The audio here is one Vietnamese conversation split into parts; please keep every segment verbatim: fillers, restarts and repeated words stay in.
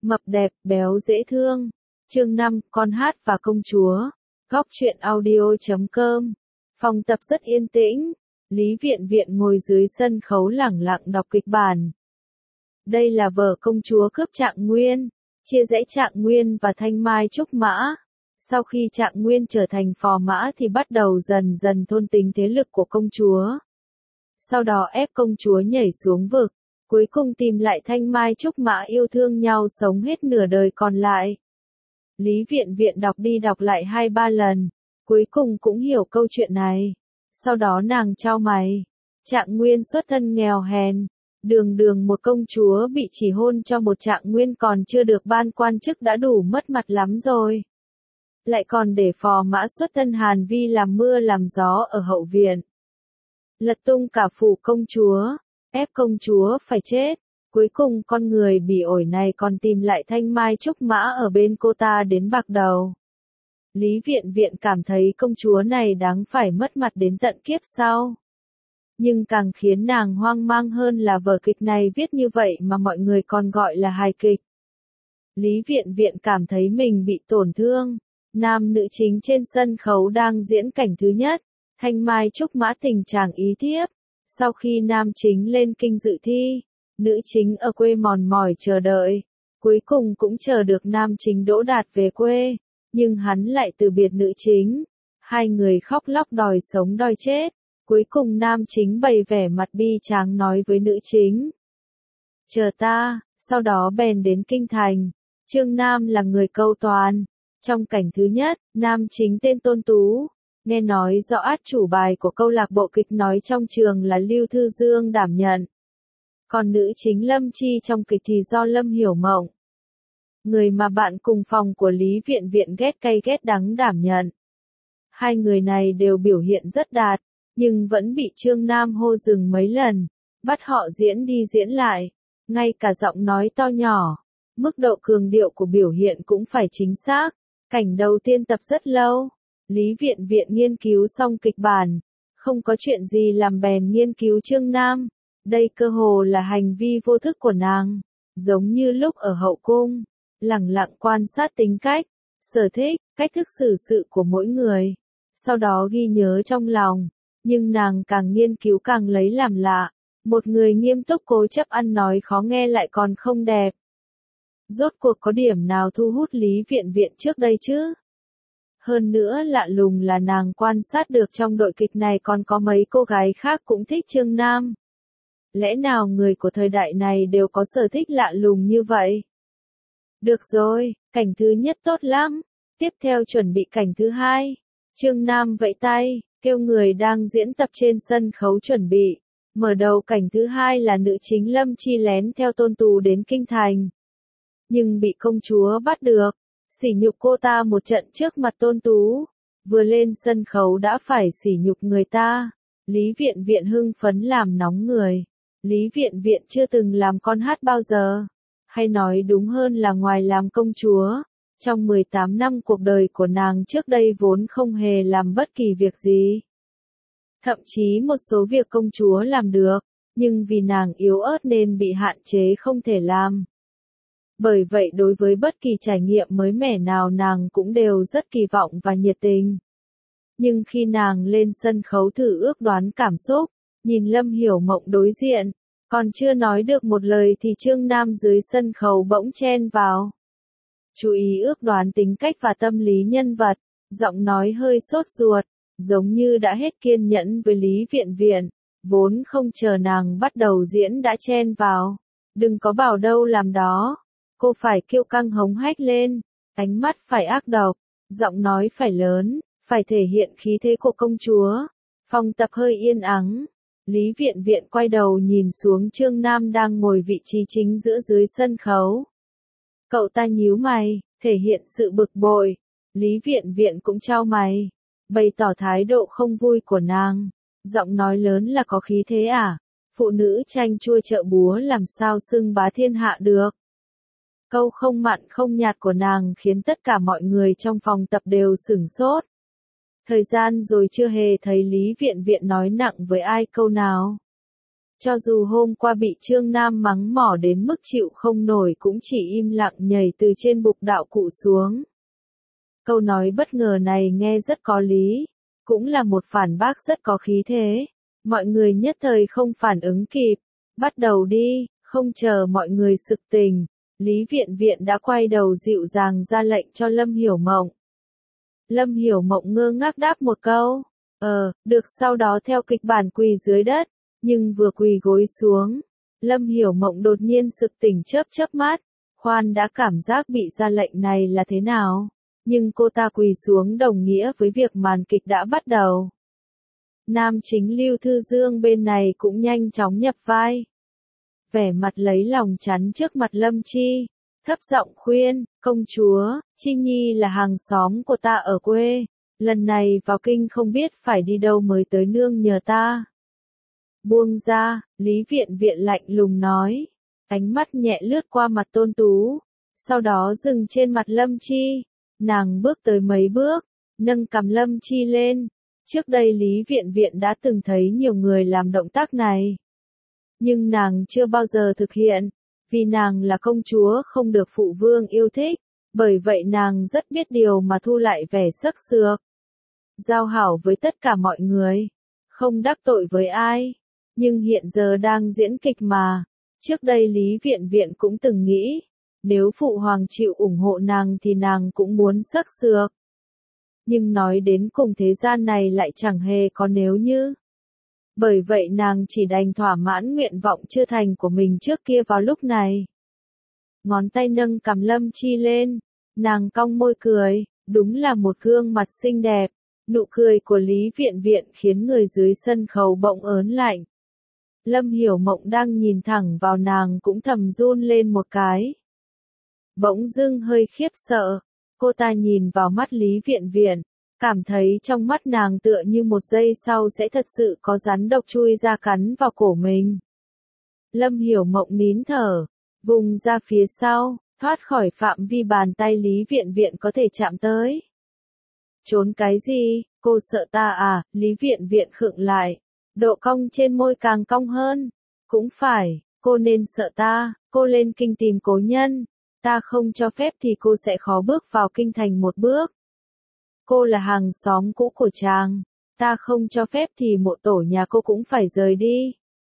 Mập đẹp, béo dễ thương. Chương năm, con hát và công chúa. Góc truyện audio chấm com. Phòng tập rất yên tĩnh. Lý Viện Viện ngồi dưới sân khấu lẳng lặng đọc kịch bản. Đây là vở Công chúa cướp Trạng Nguyên, chia rẽ Trạng Nguyên và Thanh Mai Trúc Mã. Sau khi Trạng Nguyên trở thành phò mã thì bắt đầu dần dần thôn tính thế lực của công chúa. Sau đó ép công chúa nhảy xuống vực, cuối cùng tìm lại Thanh Mai Trúc Mã yêu thương nhau sống hết nửa đời còn lại. Lý Viện Viện đọc đi đọc lại hai ba lần, cuối cùng cũng hiểu câu chuyện này. Sau đó nàng chau mày. Trạng Nguyên xuất thân nghèo hèn, đường đường một công chúa bị chỉ hôn cho một Trạng Nguyên còn chưa được ban quan chức đã đủ mất mặt lắm rồi. Lại còn để phò mã xuất thân Hàn Vi làm mưa làm gió ở hậu viện. Lật tung cả phủ công chúa, ép công chúa phải chết. Cuối cùng con người bỉ ổi này còn tìm lại Thanh Mai Trúc Mã ở bên cô ta đến bạc đầu. Lý Viện Viện cảm thấy công chúa này đáng phải mất mặt đến tận kiếp sau. Nhưng càng khiến nàng hoang mang hơn là vở kịch này viết như vậy mà mọi người còn gọi là hài kịch. Lý Viện Viện cảm thấy mình bị tổn thương. Nam nữ chính trên sân khấu đang diễn cảnh thứ nhất, Thanh Mai Trúc Mã tình chàng ý thiếp. Sau khi nam chính lên kinh dự thi, nữ chính ở quê mòn mỏi chờ đợi, cuối cùng cũng chờ được nam chính đỗ đạt về quê, nhưng hắn lại từ biệt nữ chính. Hai người khóc lóc đòi sống đòi chết, cuối cùng nam chính bày vẻ mặt bi tráng nói với nữ chính: chờ ta, sau đó bèn đến kinh thành. Trương Nam là người câu toàn. Trong cảnh thứ nhất, nam chính tên Tôn Tú, nghe nói do át chủ bài của câu lạc bộ kịch nói trong trường là Lưu Thư Dương đảm nhận. Còn nữ chính Lâm Chi trong kịch thì do Lâm Hiểu Mộng, người mà bạn cùng phòng của Lý Viện Viện ghét cay ghét đắng đảm nhận. Hai người này đều biểu hiện rất đạt, nhưng vẫn bị Trương Nam hô dừng mấy lần, bắt họ diễn đi diễn lại, ngay cả giọng nói to nhỏ, mức độ cường điệu của biểu hiện cũng phải chính xác. Cảnh đầu tiên tập rất lâu, Lý Viện Viện nghiên cứu xong kịch bản, không có chuyện gì làm bèn nghiên cứu Trương Nam. Đây cơ hồ là hành vi vô thức của nàng, giống như lúc ở hậu cung, lẳng lặng quan sát tính cách, sở thích, cách thức xử sự của mỗi người, sau đó ghi nhớ trong lòng. Nhưng nàng càng nghiên cứu càng lấy làm lạ, một người nghiêm túc cố chấp ăn nói khó nghe lại còn không đẹp. Rốt cuộc có điểm nào thu hút Lý Viện Viện trước đây chứ? Hơn nữa lạ lùng là nàng quan sát được trong đội kịch này còn có mấy cô gái khác cũng thích Trương Nam. Lẽ nào người của thời đại này đều có sở thích lạ lùng như vậy? Được rồi, cảnh thứ nhất tốt lắm. Tiếp theo chuẩn bị cảnh thứ hai. Trương Nam vẫy tay, kêu người đang diễn tập trên sân khấu chuẩn bị. Mở đầu cảnh thứ hai là nữ chính Lâm Chi lén theo Tôn Tú đến kinh thành. Nhưng bị công chúa bắt được, sỉ nhục cô ta một trận trước mặt Tôn Tú. Vừa lên sân khấu đã phải sỉ nhục người ta. Lý Viện Viện hưng phấn làm nóng người. Lý Viện Viện chưa từng làm con hát bao giờ. Hay nói đúng hơn là ngoài làm công chúa, trong mười tám năm cuộc đời của nàng trước đây vốn không hề làm bất kỳ việc gì. Thậm chí một số việc công chúa làm được, nhưng vì nàng yếu ớt nên bị hạn chế không thể làm. Bởi vậy đối với bất kỳ trải nghiệm mới mẻ nào nàng cũng đều rất kỳ vọng và nhiệt tình. Nhưng khi nàng lên sân khấu thử ước đoán cảm xúc, nhìn Lâm Hiểu Mộng đối diện, còn chưa nói được một lời thì Trương Nam dưới sân khấu bỗng chen vào. Chú ý ước đoán tính cách và tâm lý nhân vật, giọng nói hơi sốt ruột, giống như đã hết kiên nhẫn với Lý Viện Viện, vốn không chờ nàng bắt đầu diễn đã chen vào. Đừng có bảo đâu làm đó. Cô phải kiêu căng hống hách lên, ánh mắt phải ác độc, giọng nói phải lớn, phải thể hiện khí thế của công chúa. Phòng tập hơi yên ắng. Lý Viện Viện quay đầu nhìn xuống Trương Nam đang ngồi vị trí chính giữa dưới sân khấu. Cậu ta nhíu mày, thể hiện sự bực bội. Lý Viện Viện cũng chau mày, bày tỏ thái độ không vui của nàng. Giọng nói lớn là có khí thế à? Phụ nữ chanh chua chợ búa làm sao xưng bá thiên hạ được? Câu không mặn không nhạt của nàng khiến tất cả mọi người trong phòng tập đều sửng sốt. Thời gian rồi chưa hề thấy Lý Viện Viện nói nặng với ai câu nào. Cho dù hôm qua bị Trương Nam mắng mỏ đến mức chịu không nổi cũng chỉ im lặng nhảy từ trên bục đạo cụ xuống. Câu nói bất ngờ này nghe rất có lý, cũng là một phản bác rất có khí thế. Mọi người nhất thời không phản ứng kịp. Bắt đầu đi, không chờ mọi người sực tỉnh. Lý Viện Viện đã quay đầu dịu dàng ra lệnh cho Lâm Hiểu Mộng. Lâm Hiểu Mộng ngơ ngác đáp một câu. Ờ, được, sau đó theo kịch bản quỳ dưới đất. Nhưng vừa quỳ gối xuống, Lâm Hiểu Mộng đột nhiên sực tỉnh chớp chớp mắt. Khoan đã, cảm giác bị ra lệnh này là thế nào? Nhưng cô ta quỳ xuống đồng nghĩa với việc màn kịch đã bắt đầu. Nam chính Lưu Thư Dương bên này cũng nhanh chóng nhập vai. Vẻ mặt lấy lòng chắn trước mặt Lâm Chi, thấp giọng khuyên, công chúa, Chi Nhi là hàng xóm của ta ở quê, lần này vào kinh không biết phải đi đâu mới tới nương nhờ ta. Buông ra, Lý Viện Viện lạnh lùng nói, ánh mắt nhẹ lướt qua mặt Tôn Tú, sau đó dừng trên mặt Lâm Chi, nàng bước tới mấy bước, nâng cằm Lâm Chi lên. Trước đây Lý Viện Viện đã từng thấy nhiều người làm động tác này. Nhưng nàng chưa bao giờ thực hiện, vì nàng là công chúa không được phụ vương yêu thích, bởi vậy nàng rất biết điều mà thu lại vẻ sắc sược. Giao hảo với tất cả mọi người, không đắc tội với ai, nhưng hiện giờ đang diễn kịch mà. Trước đây Lý Viện Viện cũng từng nghĩ, nếu phụ hoàng chịu ủng hộ nàng thì nàng cũng muốn sắc sược. Nhưng nói đến cùng thế gian này lại chẳng hề có nếu như. Bởi vậy nàng chỉ đành thỏa mãn nguyện vọng chưa thành của mình trước kia vào lúc này. Ngón tay nâng cằm Lâm Chi lên, nàng cong môi cười, đúng là một gương mặt xinh đẹp. Nụ cười của Lý Viện Viện khiến người dưới sân khấu bỗng ớn lạnh. Lâm Hiểu Mộng đang nhìn thẳng vào nàng cũng thầm run lên một cái. Bỗng dưng hơi khiếp sợ, cô ta nhìn vào mắt Lý Viện Viện, cảm thấy trong mắt nàng tựa như một giây sau sẽ thật sự có rắn độc chui ra cắn vào cổ mình. Lâm Hiểu Mộng nín thở, vùng ra phía sau, thoát khỏi phạm vi bàn tay Lý Viện Viện có thể chạm tới. Trốn cái gì, cô sợ ta à? Lý Viện Viện khựng lại, độ cong trên môi càng cong hơn. Cũng phải, cô nên sợ ta, cô lên kinh tìm cố nhân. Ta không cho phép thì cô sẽ khó bước vào kinh thành một bước. Cô là hàng xóm cũ của chàng, ta không cho phép thì mộ tổ nhà cô cũng phải rời đi.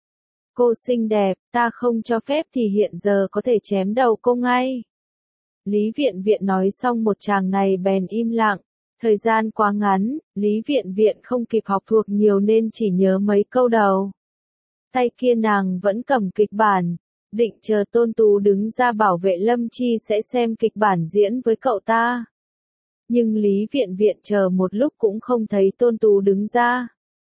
Cô xinh đẹp, ta không cho phép thì hiện giờ có thể chém đầu cô ngay. Lý Viện Viện nói xong một tràng này bèn im lặng, thời gian quá ngắn, Lý Viện Viện không kịp học thuộc nhiều nên chỉ nhớ mấy câu đầu. Tay kia nàng vẫn cầm kịch bản, định chờ Tôn Tú đứng ra bảo vệ Lâm Chi sẽ xem kịch bản diễn với cậu ta. Nhưng Lý Viện Viện chờ một lúc cũng không thấy Tôn Tú đứng ra.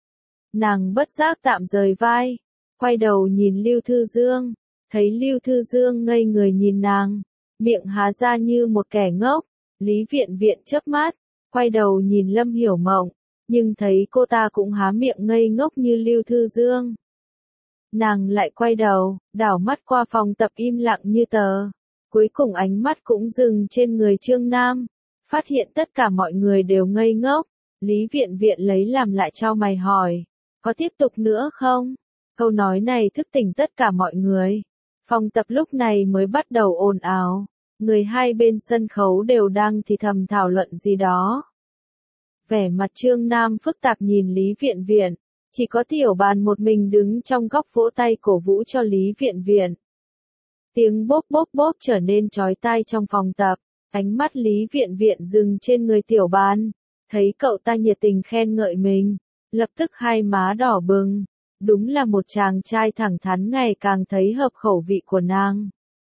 Nàng bất giác tạm rời vai, quay đầu nhìn Lưu Thư Dương, thấy Lưu Thư Dương ngây người nhìn nàng, miệng há ra như một kẻ ngốc. Lý Viện Viện chớp mắt, quay đầu nhìn Lâm Hiểu Mộng, nhưng thấy cô ta cũng há miệng ngây ngốc như Lưu Thư Dương. Nàng lại quay đầu, đảo mắt qua phòng tập im lặng như tờ. Cuối cùng ánh mắt cũng dừng trên người Trương Nam. Phát hiện tất cả mọi người đều ngây ngốc. Lý Viện Viện lấy làm lại chau mày hỏi. Có tiếp tục nữa không? Câu nói này thức tỉnh tất cả mọi người. Phòng tập lúc này mới bắt đầu ồn ào. Người hai bên sân khấu đều đang thì thầm thảo luận gì đó. Vẻ mặt Trương Nam phức tạp nhìn Lý Viện Viện. Chỉ có Tiểu Bàn một mình đứng trong góc vỗ tay cổ vũ cho Lý Viện Viện. Tiếng bốp bốp bốp trở nên chói tai trong phòng tập. Ánh mắt Lý Viện Viện dừng trên người Tiểu Bàn. Thấy cậu ta nhiệt tình khen ngợi mình. Lập tức hai má đỏ bừng. Đúng là một chàng trai thẳng thắn ngày càng thấy hợp khẩu vị của nàng.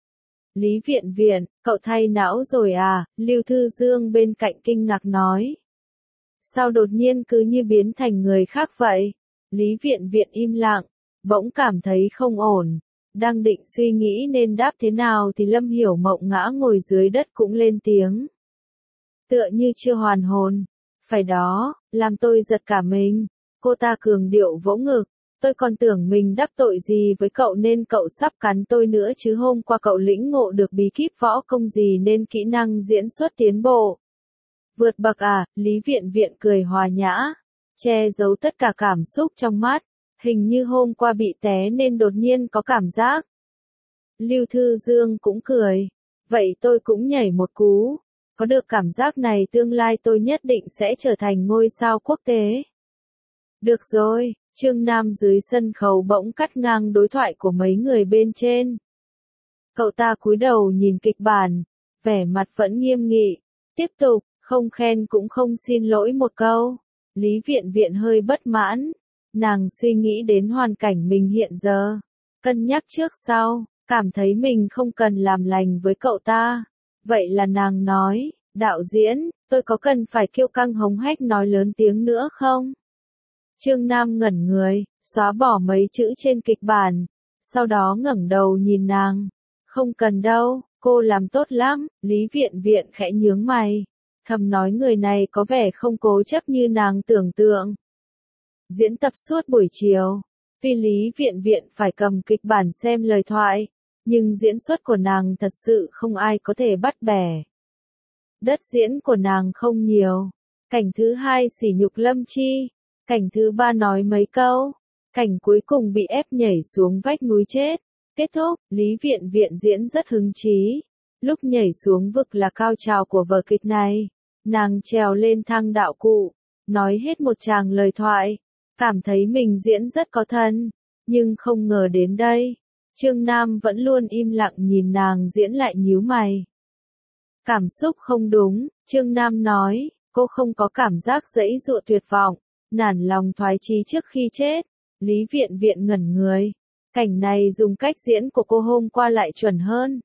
Lý Viện Viện, cậu thay não rồi à? Lưu Thư Dương bên cạnh kinh ngạc nói. Sao đột nhiên cứ như biến thành người khác vậy? Lý Viện Viện im lặng, bỗng cảm thấy không ổn. Đang định suy nghĩ nên đáp thế nào thì Lâm Hiểu Mộng ngã ngồi dưới đất cũng lên tiếng. Tựa như chưa hoàn hồn. Phải đó, làm tôi giật cả mình. Cô ta cường điệu vỗ ngực. Tôi còn tưởng mình đắc tội gì với cậu nên cậu sắp cắn tôi nữa chứ, hôm qua cậu lĩnh ngộ được bí kíp võ công gì nên kỹ năng diễn xuất tiến bộ. Vượt bậc à? Lý Viện Viện cười hòa nhã, che giấu tất cả cảm xúc trong mắt, Hình như hôm qua bị té nên đột nhiên có cảm giác. Lưu Thư Dương cũng cười. Vậy tôi cũng nhảy một cú. Có được cảm giác này tương lai tôi nhất định sẽ trở thành ngôi sao quốc tế. Được rồi, Trương Nam dưới sân khấu bỗng cắt ngang đối thoại của mấy người bên trên. Cậu ta cúi đầu nhìn kịch bản, vẻ mặt vẫn nghiêm nghị. Tiếp tục, không khen cũng không xin lỗi một câu. Lý Viện Viện hơi bất mãn. Nàng suy nghĩ đến hoàn cảnh mình hiện giờ. Cân nhắc trước sau, cảm thấy mình không cần làm lành với cậu ta. Vậy là nàng nói, đạo diễn, tôi có cần phải kiêu căng hống hách nói lớn tiếng nữa không? Trương Nam ngẩn người, xóa bỏ mấy chữ trên kịch bản, sau đó ngẩng đầu nhìn nàng. Không cần đâu, cô làm tốt lắm. Lý Viện Viện khẽ nhướng mày, thầm nói người này có vẻ không cố chấp như nàng tưởng tượng. Diễn tập suốt buổi chiều, tuy Lý Viện Viện phải cầm kịch bản xem lời thoại, nhưng diễn xuất của nàng thật sự không ai có thể bắt bẻ. Đất diễn của nàng không nhiều. Cảnh thứ hai sỉ nhục Lâm Chi. Cảnh thứ ba nói mấy câu. Cảnh cuối cùng bị ép nhảy xuống vách núi chết. Kết thúc, Lý Viện Viện diễn rất hứng chí. Lúc nhảy xuống vực là cao trào của vở kịch này. Nàng trèo lên thang đạo cụ, nói hết một tràng lời thoại. Cảm thấy mình diễn rất có thân, nhưng không ngờ đến đây. Trương Nam vẫn luôn im lặng nhìn nàng diễn lại nhíu mày. Cảm xúc không đúng, Trương Nam nói, cô không có cảm giác giãy giụa tuyệt vọng, nản lòng thoái chí trước khi chết. Lý Viện Viện ngẩn người. Cảnh này dùng cách diễn của cô hôm qua lại chuẩn hơn.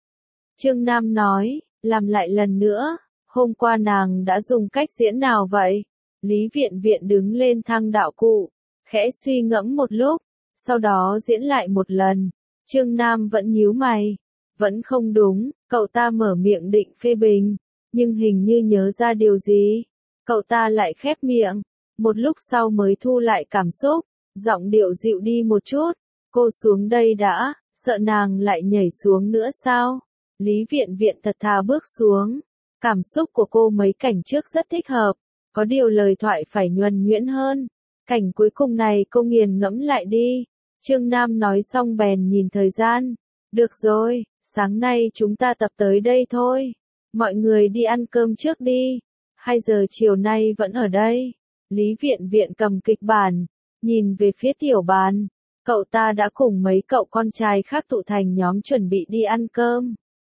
Trương Nam nói, làm lại lần nữa, hôm qua nàng đã dùng cách diễn nào vậy? Lý Viện Viện đứng lên thang đạo cụ, khẽ suy ngẫm một lúc, sau đó diễn lại một lần. Trương Nam vẫn nhíu mày. Vẫn không đúng, cậu ta mở miệng định phê bình, nhưng hình như nhớ ra điều gì. Cậu ta lại khép miệng, một lúc sau mới thu lại cảm xúc, giọng điệu dịu đi một chút. Cô xuống đây đã, sợ nàng lại nhảy xuống nữa sao? Lý Viện Viện thật thà bước xuống. Cảm xúc của cô mấy cảnh trước rất thích hợp, có điều lời thoại phải nhuần nhuyễn hơn. Cảnh cuối cùng này cô nghiền ngẫm lại đi. Trương Nam nói xong bèn nhìn thời gian. Được rồi, sáng nay chúng ta tập tới đây thôi. Mọi người đi ăn cơm trước đi. Hai giờ chiều nay vẫn ở đây. Lý Viện Viện cầm kịch bản, nhìn về phía Tiểu Bàn. Cậu ta đã cùng mấy cậu con trai khác tụ thành nhóm chuẩn bị đi ăn cơm.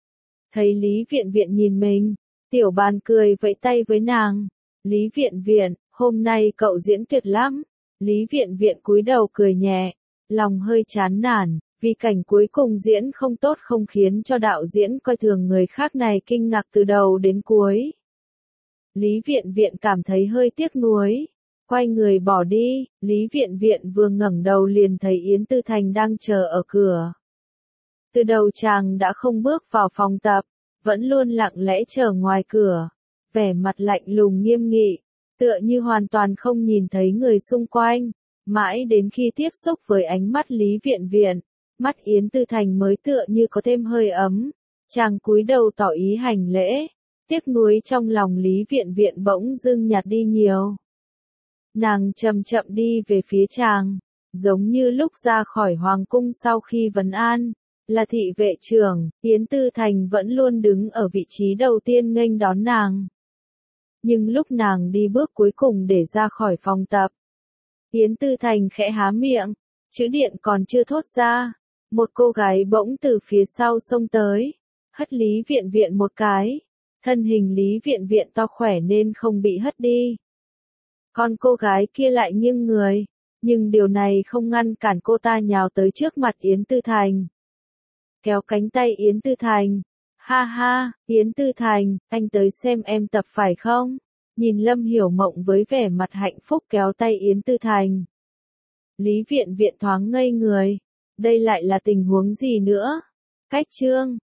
Thấy Lý Viện Viện nhìn mình, Tiểu Bàn cười vẫy tay với nàng. Lý Viện Viện, hôm nay cậu diễn tuyệt lắm. Lý Viện Viện cúi đầu cười nhẹ, lòng hơi chán nản, vì cảnh cuối cùng diễn không tốt không khiến cho đạo diễn coi thường người khác này kinh ngạc từ đầu đến cuối. Lý Viện Viện cảm thấy hơi tiếc nuối, quay người bỏ đi. Lý Viện Viện vừa ngẩng đầu liền thấy Yến Tư Thành đang chờ ở cửa. Từ đầu chàng đã không bước vào phòng tập, vẫn luôn lặng lẽ chờ ngoài cửa, vẻ mặt lạnh lùng nghiêm nghị, tựa như hoàn toàn không nhìn thấy người xung quanh. Mãi đến khi tiếp xúc với ánh mắt Lý Viện Viện, mắt Yến Tư Thành mới tựa như có thêm hơi ấm. Chàng cúi đầu tỏ ý hành lễ, tiếc nuối trong lòng Lý Viện Viện bỗng dưng nhạt đi nhiều. Nàng chậm chậm đi về phía chàng, giống như lúc ra khỏi hoàng cung sau khi vấn an. Là thị vệ trưởng, Yến Tư Thành vẫn luôn đứng ở vị trí đầu tiên nghênh đón nàng. Nhưng lúc nàng đi bước cuối cùng để ra khỏi phòng tập, Yến Tư Thành khẽ há miệng, chữ điện còn chưa thốt ra. Một cô gái bỗng từ phía sau xông tới, hất Lý Viện Viện một cái. Thân hình Lý Viện Viện to khỏe nên không bị hất đi. Còn cô gái kia lại nghiêng người, nhưng điều này không ngăn cản cô ta nhào tới trước mặt Yến Tư Thành. Kéo cánh tay Yến Tư Thành. Ha ha, Yến Tư Thành, anh tới xem em tập phải không? Nhìn Lâm Hiểu Mộng với vẻ mặt hạnh phúc kéo tay Yến Tư Thành. Lý Viện Viện thoáng ngây người. Đây lại là tình huống gì nữa? Cách chương